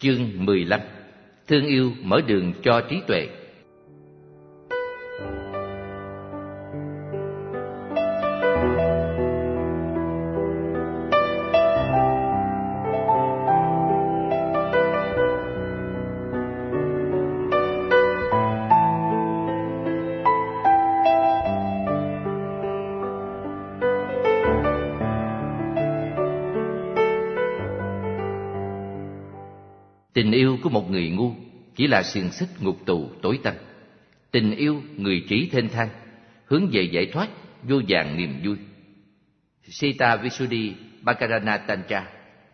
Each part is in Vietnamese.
Chương 15. Thương yêu mở đường cho trí tuệ. Tình yêu của một người ngu chỉ là xiềng xích ngục tù tối tăm. Tình yêu người trí thênh thang, hướng về giải thoát vô vàn niềm vui. Sita Visuddhi Bhakarana Tantra.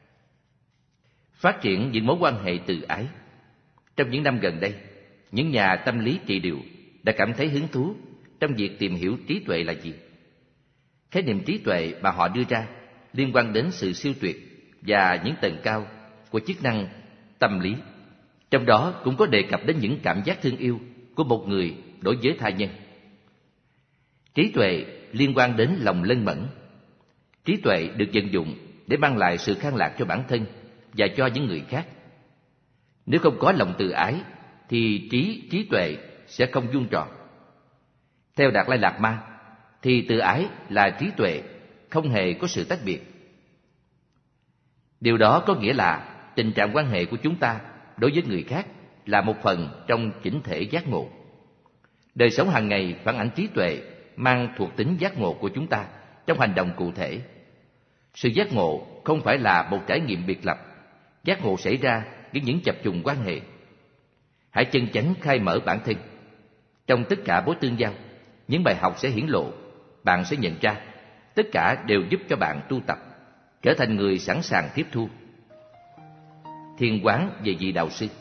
Phát triển những mối quan hệ từ ái. Trong những năm gần đây, những nhà tâm lý trị liệu đã cảm thấy hứng thú trong việc tìm hiểu trí tuệ là gì. Khái niệm trí tuệ mà họ đưa ra liên quan đến sự siêu tuyệt và những tầng cao của chức năng tâm lý. Trong đó cũng có đề cập đến những cảm giác thương yêu của một người đối với tha nhân. Trí tuệ liên quan đến lòng lân mẫn. Trí tuệ được vận dụng để mang lại sự khang lạc cho bản thân và cho những người khác. Nếu không có lòng từ ái thì trí tuệ sẽ không vuông tròn. Theo Đạt Lai Lạt Ma thì từ ái là trí tuệ, không hề có sự tách biệt. Điều đó có nghĩa là tình trạng quan hệ của chúng ta đối với người khác là một phần trong chỉnh thể giác ngộ. Đời sống hàng ngày phản ảnh trí tuệ mang thuộc tính giác ngộ của chúng ta trong hành động cụ thể. Sự giác ngộ không phải là một trải nghiệm biệt lập. Giác ngộ xảy ra với những chập trùng quan hệ. Hãy chân chánh khai mở bản thân. Trong tất cả mối tương giao, những bài học sẽ hiển lộ. Bạn sẽ nhận ra tất cả đều giúp cho bạn tu tập, trở thành người sẵn sàng tiếp thu. Thiền quán về vị đạo sư.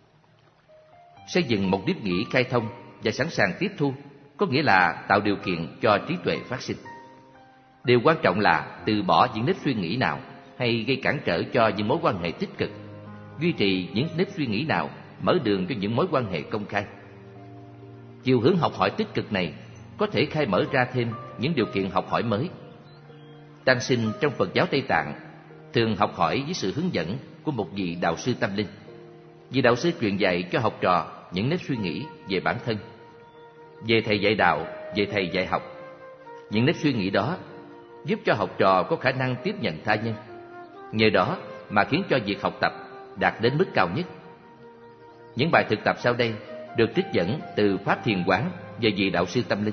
Xây dựng một nếp nghĩ khai thông và sẵn sàng tiếp thu có nghĩa là tạo điều kiện cho trí tuệ phát sinh. Điều quan trọng là từ bỏ những nếp suy nghĩ nào hay gây cản trở cho những mối quan hệ tích cực, duy trì những nếp suy nghĩ nào mở đường cho những mối quan hệ công khai. Chiều hướng học hỏi tích cực này có thể khai mở ra thêm những điều kiện học hỏi mới. Tăng sinh trong Phật giáo Tây Tạng thường học hỏi với sự hướng dẫn của một vị đạo sư tâm linh. Vị đạo sư truyền dạy cho học trò những nếp suy nghĩ về bản thân, về thầy dạy đạo, về thầy dạy học. Những nếp suy nghĩ đó giúp cho học trò có khả năng tiếp nhận tha nhân. Nhờ đó mà khiến cho việc học tập đạt đến mức cao nhất. Những bài thực tập sau đây được trích dẫn từ Pháp Thiền quán về vị đạo sư tâm linh.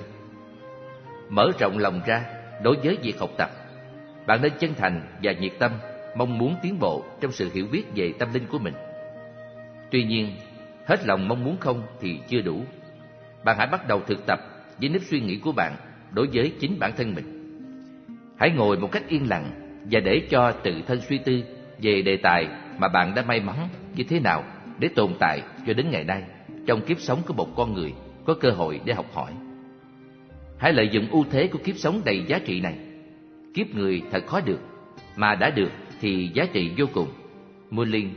Mở rộng lòng ra đối với việc học tập. Bạn nên chân thành và nhiệt tâm mong muốn tiến bộ trong sự hiểu biết về tâm linh của mình. Tuy nhiên, hết lòng mong muốn không thì chưa đủ. Bạn hãy bắt đầu thực tập với nếp suy nghĩ của bạn đối với chính bản thân mình. Hãy ngồi một cách yên lặng và để cho tự thân suy tư về đề tài mà bạn đã may mắn như thế nào để tồn tại cho đến ngày nay trong kiếp sống của một con người có cơ hội để học hỏi. Hãy lợi dụng ưu thế của kiếp sống đầy giá trị này. Kiếp người thật khó được, mà đã được thì giá trị vô cùng. Mullin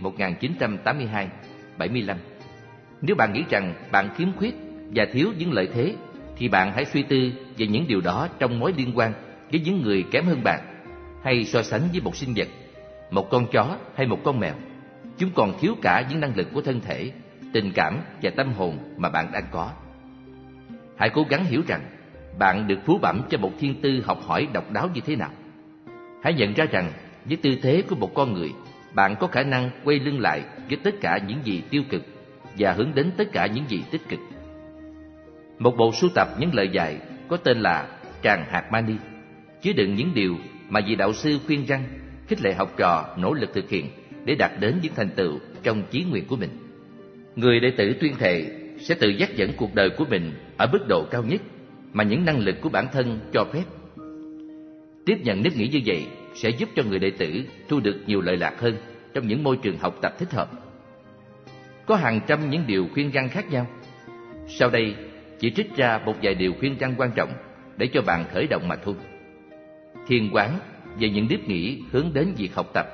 1982-75. Nếu bạn nghĩ rằng bạn khiếm khuyết và thiếu những lợi thế, thì bạn hãy suy tư về những điều đó trong mối liên quan với những người kém hơn bạn, hay so sánh với một sinh vật, một con chó hay một con mèo. Chúng còn thiếu cả những năng lực của thân thể, tình cảm và tâm hồn mà bạn đang có. Hãy cố gắng hiểu rằng bạn được phú bẩm cho một thiên tư học hỏi độc đáo như thế nào. Hãy nhận ra rằng với tư thế của một con người, bạn có khả năng quay lưng lại với tất cả những gì tiêu cực và hướng đến tất cả những gì tích cực. Một bộ sưu tập những lời dạy có tên là Tràng Hạt Mani, chứa đựng những điều mà vị đạo sư khuyên răn, khích lệ học trò nỗ lực thực hiện để đạt đến những thành tựu trong chí nguyện của mình. Người đệ tử tuyên thệ sẽ tự dắt dẫn cuộc đời của mình ở mức độ cao nhất mà những năng lực của bản thân cho phép. Tiếp nhận nếp nghĩ như vậy sẽ giúp cho người đệ tử thu được nhiều lợi lạc hơn trong những môi trường học tập thích hợp. Có hàng trăm những điều khuyên răn khác nhau. Sau đây chỉ trích ra một vài điều khuyên răn quan trọng để cho bạn khởi động mà thôi. Thiền quán về những nếp nghĩ hướng đến việc học tập.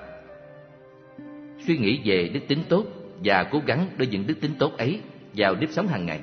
Suy nghĩ về đức tính tốt và cố gắng đưa những đức tính tốt ấy vào nếp sống hàng ngày.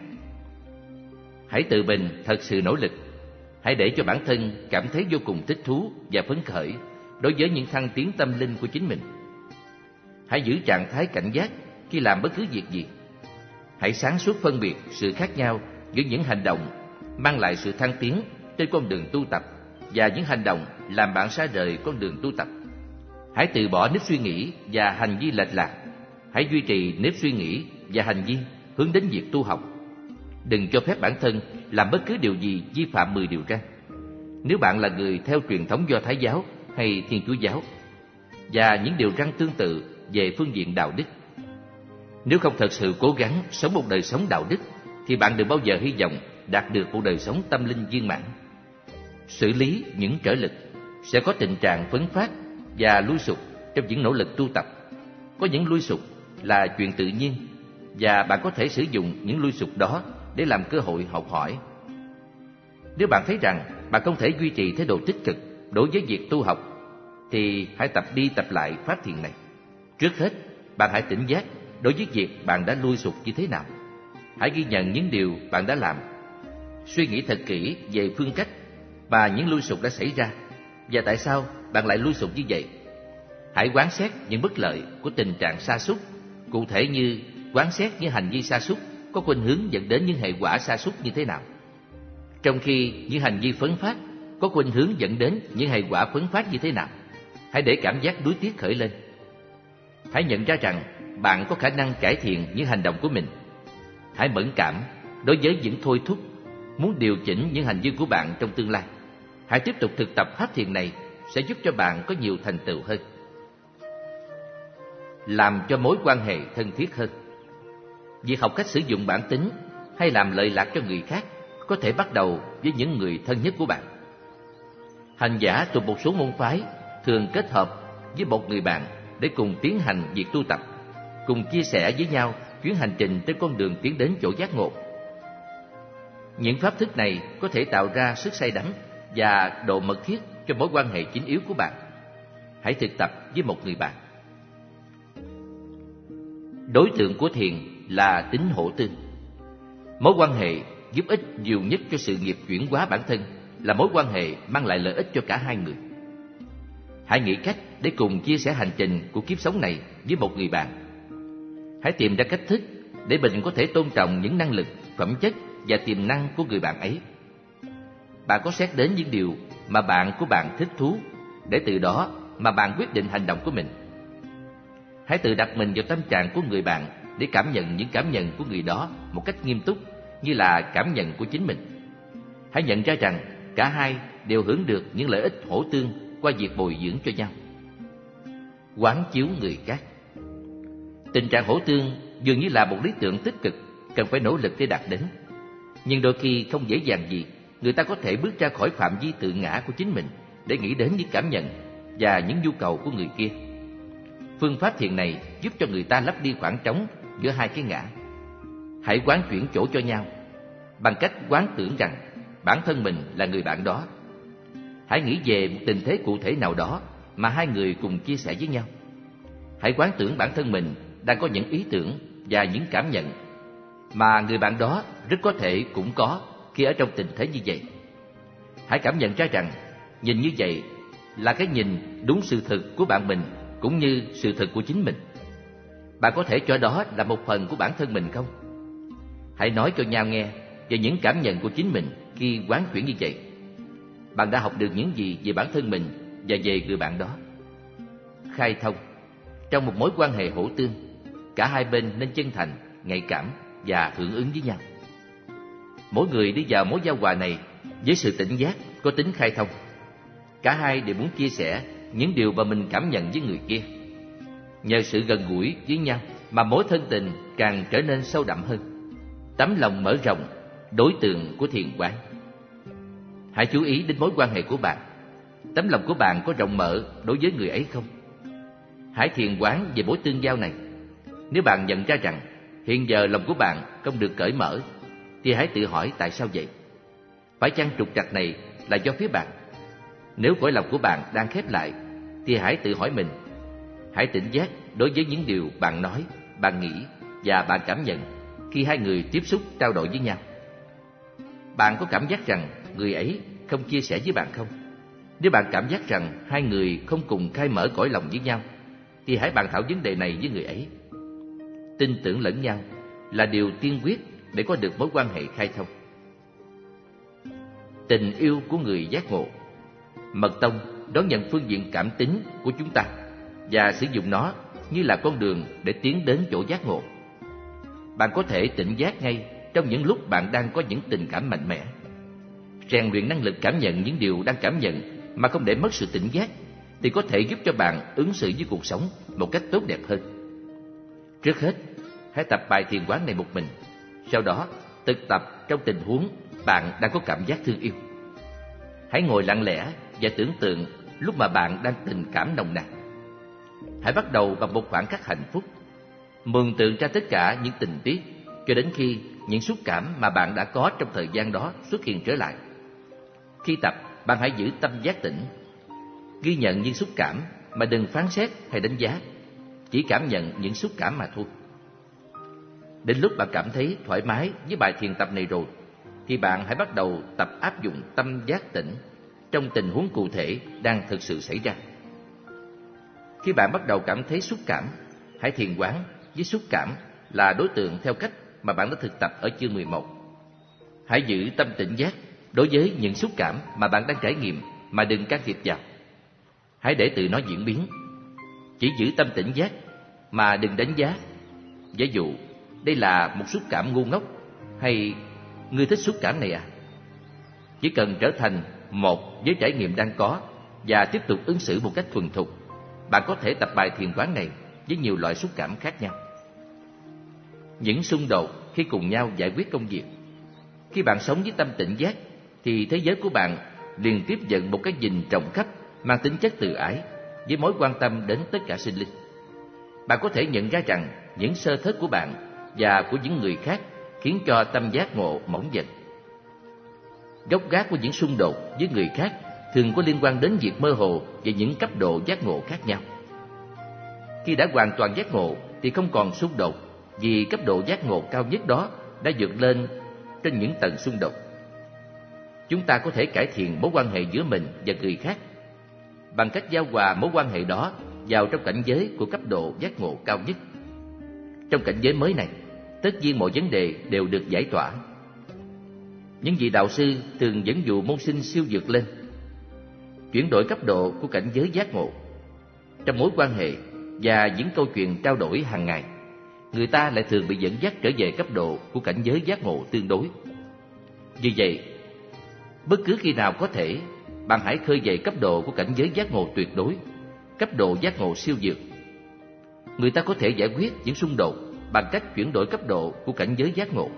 Hãy tự mình thật sự nỗ lực. Hãy để cho bản thân cảm thấy vô cùng thích thú và phấn khởi đối với những thăng tiến tâm linh của chính mình. Hãy giữ trạng thái cảnh giác khi làm bất cứ việc gì. Hãy sáng suốt phân biệt sự khác nhau giữa những hành động mang lại sự thăng tiến trên con đường tu tập và những hành động làm bạn xa rời con đường tu tập. Hãy từ bỏ nếp suy nghĩ và hành vi lệch lạc. Hãy duy trì nếp suy nghĩ và hành vi hướng đến việc tu học. Đừng cho phép bản thân làm bất cứ điều gì vi phạm 10 điều răn. Nếu bạn là người theo truyền thống Do Thái giáo hay Thiên Chúa giáo, và những điều răn tương tự về phương diện đạo đức. Nếu không thật sự cố gắng sống một đời sống đạo đức, thì bạn đừng bao giờ hy vọng đạt được một đời sống tâm linh viên mãn. Xử lý những trở lực sẽ có tình trạng phấn phát và lui sụp trong những nỗ lực tu tập. Có những lui sụp là chuyện tự nhiên, và bạn có thể sử dụng những lui sụp đó để làm cơ hội học hỏi. Nếu bạn thấy rằng bạn không thể duy trì thái độ tích cực đối với việc tu học, thì hãy tập đi tập lại pháp thiền này. Trước hết, bạn hãy tỉnh giác đối với việc bạn đã lui sụp như thế nào. Hãy ghi nhận những điều bạn đã làm. Suy nghĩ thật kỹ về phương cách mà những lui sụp đã xảy ra, và tại sao bạn lại lui sụp như vậy. Hãy quán xét những bất lợi của tình trạng sa sút, cụ thể như quán xét những hành vi sa sút có khuynh hướng dẫn đến những hệ quả sa sút như thế nào, trong khi những hành vi phấn phát có khuynh hướng dẫn đến những hệ quả phấn phát như thế nào. Hãy để cảm giác đuối tiếc khởi lên. Hãy nhận ra rằng bạn có khả năng cải thiện những hành động của mình. Hãy mẫn cảm đối với những thôi thúc muốn điều chỉnh những hành vi của bạn trong tương lai. Hãy tiếp tục thực tập pháp thiền này sẽ giúp cho bạn có nhiều thành tựu hơn. Làm cho mối quan hệ thân thiết hơn. Việc học cách sử dụng bản tính hay làm lợi lạc cho người khác có thể bắt đầu với những người thân nhất của bạn. Hành giả thuộc một số môn phái thường kết hợp với một người bạn để cùng tiến hành việc tu tập, cùng chia sẻ với nhau chuyến hành trình trên con đường tiến đến chỗ giác ngộ. Những pháp thức này có thể tạo ra sức say đắm và độ mật thiết cho mối quan hệ chính yếu của bạn. Hãy thực tập với một người bạn. Đối tượng của thiền là tính hỗ tương. Mối quan hệ giúp ích nhiều nhất cho sự nghiệp chuyển hóa bản thân là mối quan hệ mang lại lợi ích cho cả hai người. Hãy nghĩ cách để cùng chia sẻ hành trình của kiếp sống này với một người bạn. Hãy tìm ra cách thức để mình có thể tôn trọng những năng lực, phẩm chất và tiềm năng của người bạn ấy. Bạn có xét đến những điều mà bạn của bạn thích thú, để từ đó mà bạn quyết định hành động của mình. Hãy tự đặt mình vào tâm trạng của người bạn để cảm nhận những cảm nhận của người đó một cách nghiêm túc, như là cảm nhận của chính mình. Hãy nhận ra rằng cả hai đều hưởng được những lợi ích hỗ tương qua việc bồi dưỡng cho nhau. Quán chiếu người khác. Tình trạng hỗ tương dường như là một lý tưởng tích cực cần phải nỗ lực để đạt đến. Nhưng đôi khi không dễ dàng gì người ta có thể bước ra khỏi phạm vi tự ngã của chính mình để nghĩ đến những cảm nhận và những nhu cầu của người kia. Phương pháp thiền này giúp cho người ta lấp đi khoảng trống giữa hai cái ngã. Hãy quán chuyển chỗ cho nhau bằng cách quán tưởng rằng bản thân mình là người bạn đó. Hãy nghĩ về một tình thế cụ thể nào đó mà hai người cùng chia sẻ với nhau. Hãy quán tưởng bản thân mình đang có những ý tưởng và những cảm nhận mà người bạn đó rất có thể cũng có khi ở trong tình thế như vậy. Hãy cảm nhận ra rằng nhìn như vậy là cái nhìn đúng sự thực của bạn mình cũng như sự thực của chính mình. Bạn có thể cho đó là một phần của bản thân mình không? Hãy nói cho nhau nghe về những cảm nhận của chính mình khi quán chuyển như vậy. Bạn đã học được những gì về bản thân mình và về người bạn đó? Khai thông. Trong một mối quan hệ hỗ tương, cả hai bên nên chân thành, nhạy cảm và hưởng ứng với nhau. Mỗi người đi vào mối giao hòa này với sự tỉnh giác có tính khai thông. Cả hai đều muốn chia sẻ những điều mà mình cảm nhận với người kia. Nhờ sự gần gũi với nhau mà mối thân tình càng trở nên sâu đậm hơn. Tấm lòng mở rộng, đối tượng của thiền quán. Hãy chú ý đến mối quan hệ của bạn. Tấm lòng của bạn có rộng mở đối với người ấy không? Hãy thiền quán về mối tương giao này. Nếu bạn nhận ra rằng hiện giờ lòng của bạn không được cởi mở, thì hãy tự hỏi tại sao vậy? Phải chăng trục trặc này là do phía bạn? Nếu cõi lòng của bạn đang khép lại, thì hãy tự hỏi mình. Hãy tỉnh giác đối với những điều bạn nói, bạn nghĩ và bạn cảm nhận khi hai người tiếp xúc trao đổi với nhau. Bạn có cảm giác rằng người ấy không chia sẻ với bạn không? Nếu bạn cảm giác rằng hai người không cùng khai mở cõi lòng với nhau, thì hãy bàn thảo vấn đề này với người ấy. tin tưởng lẫn nhau là điều tiên quyết để có được mối quan hệ khai thông. Tình yêu của người giác ngộ. Mật tông đón nhận phương diện cảm tính của chúng ta và sử dụng nó như là con đường để tiến đến chỗ giác ngộ. Bạn có thể tỉnh giác ngay trong những lúc bạn đang có những tình cảm mạnh mẽ. Rèn luyện năng lực cảm nhận những điều đang cảm nhận mà không để mất sự tỉnh giác thì có thể giúp cho bạn ứng xử với cuộc sống một cách tốt đẹp hơn. Trước hết, hãy tập bài thiền quán này một mình. Sau đó, thực tập trong tình huống bạn đang có cảm giác thương yêu. Hãy ngồi lặng lẽ và tưởng tượng lúc mà bạn đang tình cảm nồng nàn. Hãy bắt đầu bằng một khoảnh khắc hạnh phúc. Mường tượng ra tất cả những tình tiết cho đến khi những xúc cảm mà bạn đã có trong thời gian đó xuất hiện trở lại. Khi tập, bạn hãy giữ tâm giác tỉnh. Ghi nhận những xúc cảm mà đừng phán xét hay đánh giá. Chỉ cảm nhận những xúc cảm mà thôi. Đến lúc bạn cảm thấy thoải mái với bài thiền tập này rồi, thì bạn hãy bắt đầu tập áp dụng tâm giác tỉnh trong tình huống cụ thể đang thực sự xảy ra. Khi bạn bắt đầu cảm thấy xúc cảm, hãy thiền quán với xúc cảm là đối tượng theo cách mà bạn đã thực tập ở chương 11. Hãy giữ tâm tỉnh giác đối với những xúc cảm mà bạn đang trải nghiệm mà đừng can thiệp vào. Hãy để tự nó diễn biến. Chỉ giữ tâm tỉnh giác mà đừng đánh giá. Ví dụ, đây là một xúc cảm ngu ngốc hay ngươi thích xúc cảm này à? Chỉ cần trở thành một với trải nghiệm đang có và tiếp tục ứng xử một cách thuần thục, bạn có thể tập bài thiền quán này với nhiều loại xúc cảm khác nhau. Những xung đột khi cùng nhau giải quyết công việc. Khi bạn sống với tâm tỉnh giác thì thế giới của bạn liền tiếp nhận một cái nhìn rộng khắp mang tính chất từ ái với mối quan tâm đến tất cả sinh linh. Bạn có thể nhận ra rằng những sơ thất của bạn và của những người khác khiến cho tâm giác ngộ mỏng dần. Gốc gác của những xung đột với người khác thường có liên quan đến việc mơ hồ về những cấp độ giác ngộ khác nhau. Khi đã hoàn toàn giác ngộ thì không còn xung đột, vì cấp độ giác ngộ cao nhất đó đã vượt lên trên những tầng xung đột. Chúng ta có thể cải thiện mối quan hệ giữa mình và người khác bằng cách giao hòa mối quan hệ đó vào trong cảnh giới của cấp độ giác ngộ cao nhất. Trong cảnh giới mới này, tất nhiên mọi vấn đề đều được giải tỏa. Những vị đạo sư thường dẫn dụ môn sinh siêu vượt lên, chuyển đổi cấp độ của cảnh giới giác ngộ. Trong mối quan hệ và những câu chuyện trao đổi hàng ngày, người ta lại thường bị dẫn dắt trở về cấp độ của cảnh giới giác ngộ tương đối. Vì vậy, bất cứ khi nào có thể, bạn hãy khơi dậy cấp độ của cảnh giới giác ngộ tuyệt đối, cấp độ giác ngộ siêu vượt. Người ta có thể giải quyết những xung đột bằng cách chuyển đổi cấp độ của cảnh giới giác ngộ.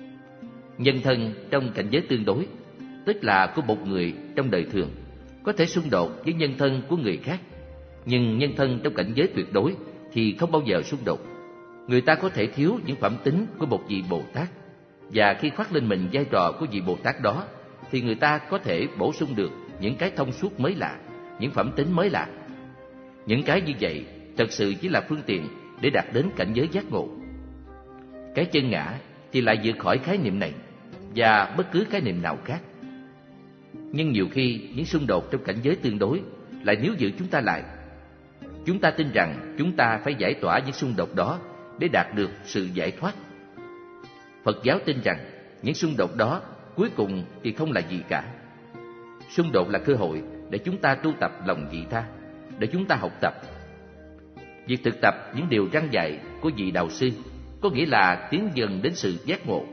Nhân thân trong cảnh giới tương đối, tức là của một người trong đời thường, có thể xung đột với nhân thân của người khác, nhưng nhân thân trong cảnh giới tuyệt đối thì không bao giờ xung đột. Người ta có thể thiếu những phẩm tính của một vị Bồ Tát, và khi khoác lên mình vai trò của vị Bồ Tát đó, thì người ta có thể bổ sung được những cái thông suốt mới lạ, những phẩm tính mới lạ. Những cái như vậy thật sự chỉ là phương tiện để đạt đến cảnh giới giác ngộ. Cái chân ngã thì lại vượt khỏi khái niệm này và bất cứ khái niệm nào khác. Nhưng nhiều khi những xung đột trong cảnh giới tương đối lại níu giữ chúng ta lại. Chúng ta tin rằng chúng ta phải giải tỏa những xung đột đó để đạt được sự giải thoát. Phật giáo tin rằng những xung đột đó cuối cùng thì không là gì cả. Xung đột là cơ hội để chúng ta tu tập lòng vị tha, để chúng ta học tập. Việc thực tập những điều răn dạy của vị đạo sư có nghĩa là tiến dần đến sự giác ngộ.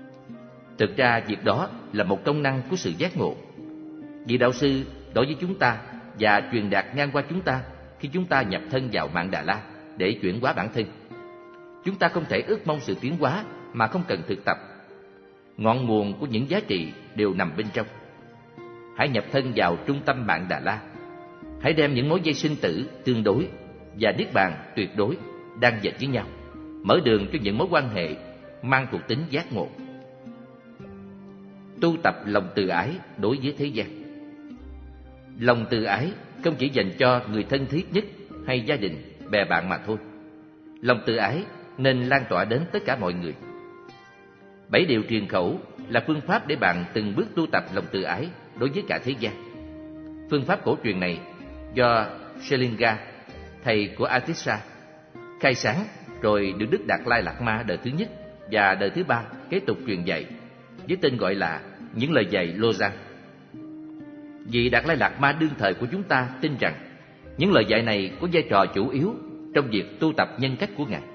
Thực ra việc đó là một công năng của sự giác ngộ. Vị đạo sư đối với chúng ta và truyền đạt ngang qua chúng ta khi chúng ta nhập thân vào Mạn Đà La để chuyển hóa bản thân. Chúng ta không thể ước mong sự tiến hóa mà không cần thực tập. Ngọn nguồn của những giá trị đều nằm bên trong. Hãy nhập thân vào trung tâm Mạn Đà La. Hãy đem những mối dây sinh tử tương đối và niết bàn tuyệt đối đang dệt với nhau, mở đường cho những mối quan hệ mang thuộc tính giác ngộ. Tu tập lòng từ ái đối với thế gian. Lòng từ ái không chỉ dành cho người thân thiết nhất hay gia đình, bè bạn mà thôi. Lòng từ ái nên lan tỏa đến tất cả mọi người. 7 điều truyền khẩu là phương pháp để bạn từng bước tu tập lòng từ ái đối với cả thế gian. Phương pháp cổ truyền này do Shelinga, thầy của Atissa, khai sáng rồi được Đức Đạt Lai Lạt Ma đời thứ nhất và đời thứ ba kế tục truyền dạy với tên gọi là những lời dạy Lô Giang. Vị Đạt Lai Lạt Ma đương thời của chúng ta tin rằng những lời dạy này có vai trò chủ yếu trong việc tu tập nhân cách của Ngài.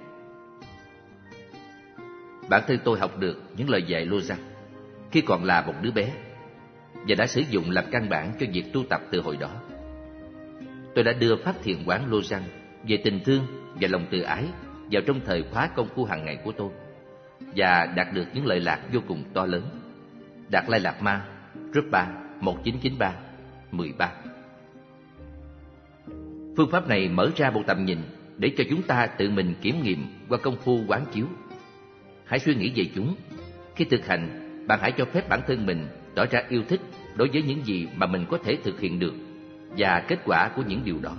Bản thân tôi học được những lời dạy Lô Giang khi còn là một đứa bé và đã sử dụng làm căn bản cho việc tu tập từ hồi đó. Tôi đã đưa pháp thiền quán Lô Giang về tình thương và lòng từ ái vào trong thời khóa công phu hàng ngày của tôi và đạt được những lợi lạc vô cùng to lớn. Đạt Lai Lạt Ma, Rupa 1993-13. Phương pháp này mở ra một tầm nhìn để cho chúng ta tự mình kiểm nghiệm qua công phu quán chiếu. Hãy suy nghĩ về chúng. Khi thực hành, bạn hãy cho phép bản thân mình tỏ ra yêu thích đối với những gì mà mình có thể thực hiện được và kết quả của những điều đó.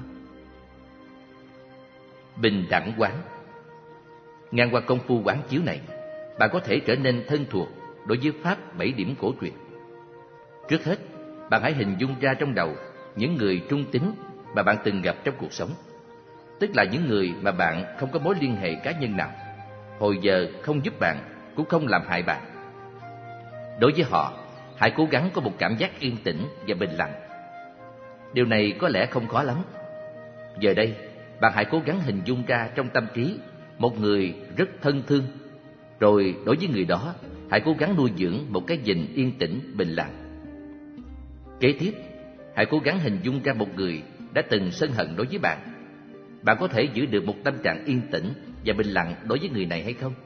Bình đẳng quán. Ngang qua công phu quán chiếu này, bạn có thể trở nên thân thuộc đối với pháp 7 điểm cổ truyền. Trước hết, bạn hãy hình dung ra trong đầu những người trung tín mà bạn từng gặp trong cuộc sống, tức là những người mà bạn không có mối liên hệ cá nhân nào, hồi giờ không giúp bạn cũng không làm hại bạn. Đối với họ, hãy cố gắng có một cảm giác yên tĩnh và bình lặng. Điều này có lẽ không khó lắm. Giờ đây, bạn hãy cố gắng hình dung ra trong tâm trí một người rất thân thương. Rồi đối với người đó, hãy cố gắng nuôi dưỡng một cái nhìn yên tĩnh, bình lặng. Kế tiếp, hãy cố gắng hình dung ra một người đã từng sân hận đối với bạn. Bạn có thể giữ được một tâm trạng yên tĩnh và bình lặng đối với người này hay không?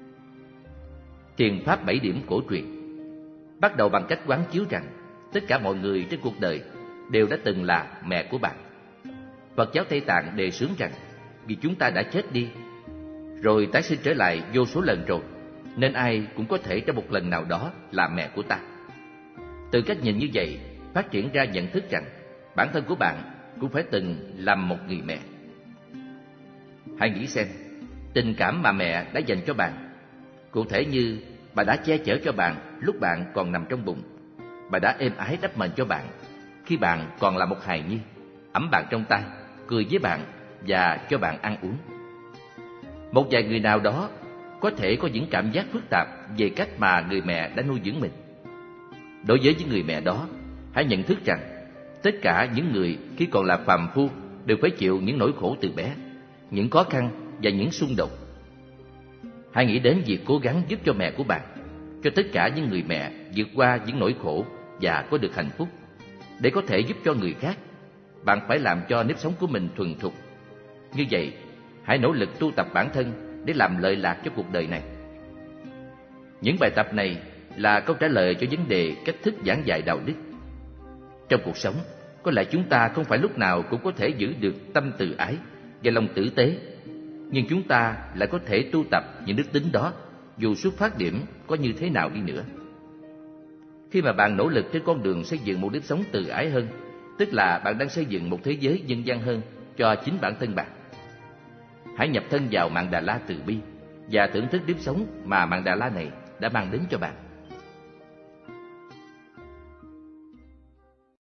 Thiền pháp 7 điểm cổ truyền bắt đầu bằng cách quán chiếu rằng tất cả mọi người trên cuộc đời đều đã từng là mẹ của bạn. Phật giáo Tây Tạng đề xướng rằng vì chúng ta đã chết đi, rồi tái sinh trở lại vô số lần rồi, nên ai cũng có thể trong một lần nào đó là mẹ của ta. Từ cách nhìn như vậy, phát triển ra nhận thức rằng bản thân của bạn cũng phải từng làm một người mẹ. Hãy nghĩ xem, tình cảm mà mẹ đã dành cho bạn, cụ thể như bà đã che chở cho bạn lúc bạn còn nằm trong bụng, bà đã êm ái đắp mền cho bạn khi bạn còn là một hài nhi, ẵm bạn trong tay, cười với bạn và cho bạn ăn uống. Một vài người nào đó có thể có những cảm giác phức tạp về cách mà người mẹ đã nuôi dưỡng mình. Đối với những người mẹ đó, hãy nhận thức rằng tất cả những người khi còn là phàm phu đều phải chịu những nỗi khổ từ bé, những khó khăn và những xung đột. Hãy nghĩ đến việc cố gắng giúp cho mẹ của bạn, cho tất cả những người mẹ vượt qua những nỗi khổ và có được hạnh phúc. Để có thể giúp cho người khác, bạn phải làm cho nếp sống của mình thuần thục. Như vậy, hãy nỗ lực tu tập bản thân để làm lợi lạc cho cuộc đời này. Những bài tập này là câu trả lời cho vấn đề cách thức giảng dạy đạo đức. Trong cuộc sống, có lẽ chúng ta không phải lúc nào cũng có thể giữ được tâm từ ái và lòng tử tế, nhưng chúng ta lại có thể tu tập những đức tính đó dù xuất phát điểm có như thế nào đi nữa. Khi mà bạn nỗ lực trên con đường xây dựng một nếp sống từ ái hơn, tức là bạn đang xây dựng một thế giới nhân văn hơn cho chính bản thân bạn. Hãy nhập thân vào Mạn Đà La từ bi và thưởng thức nếp sống mà Mạn Đà La này đã mang đến cho bạn.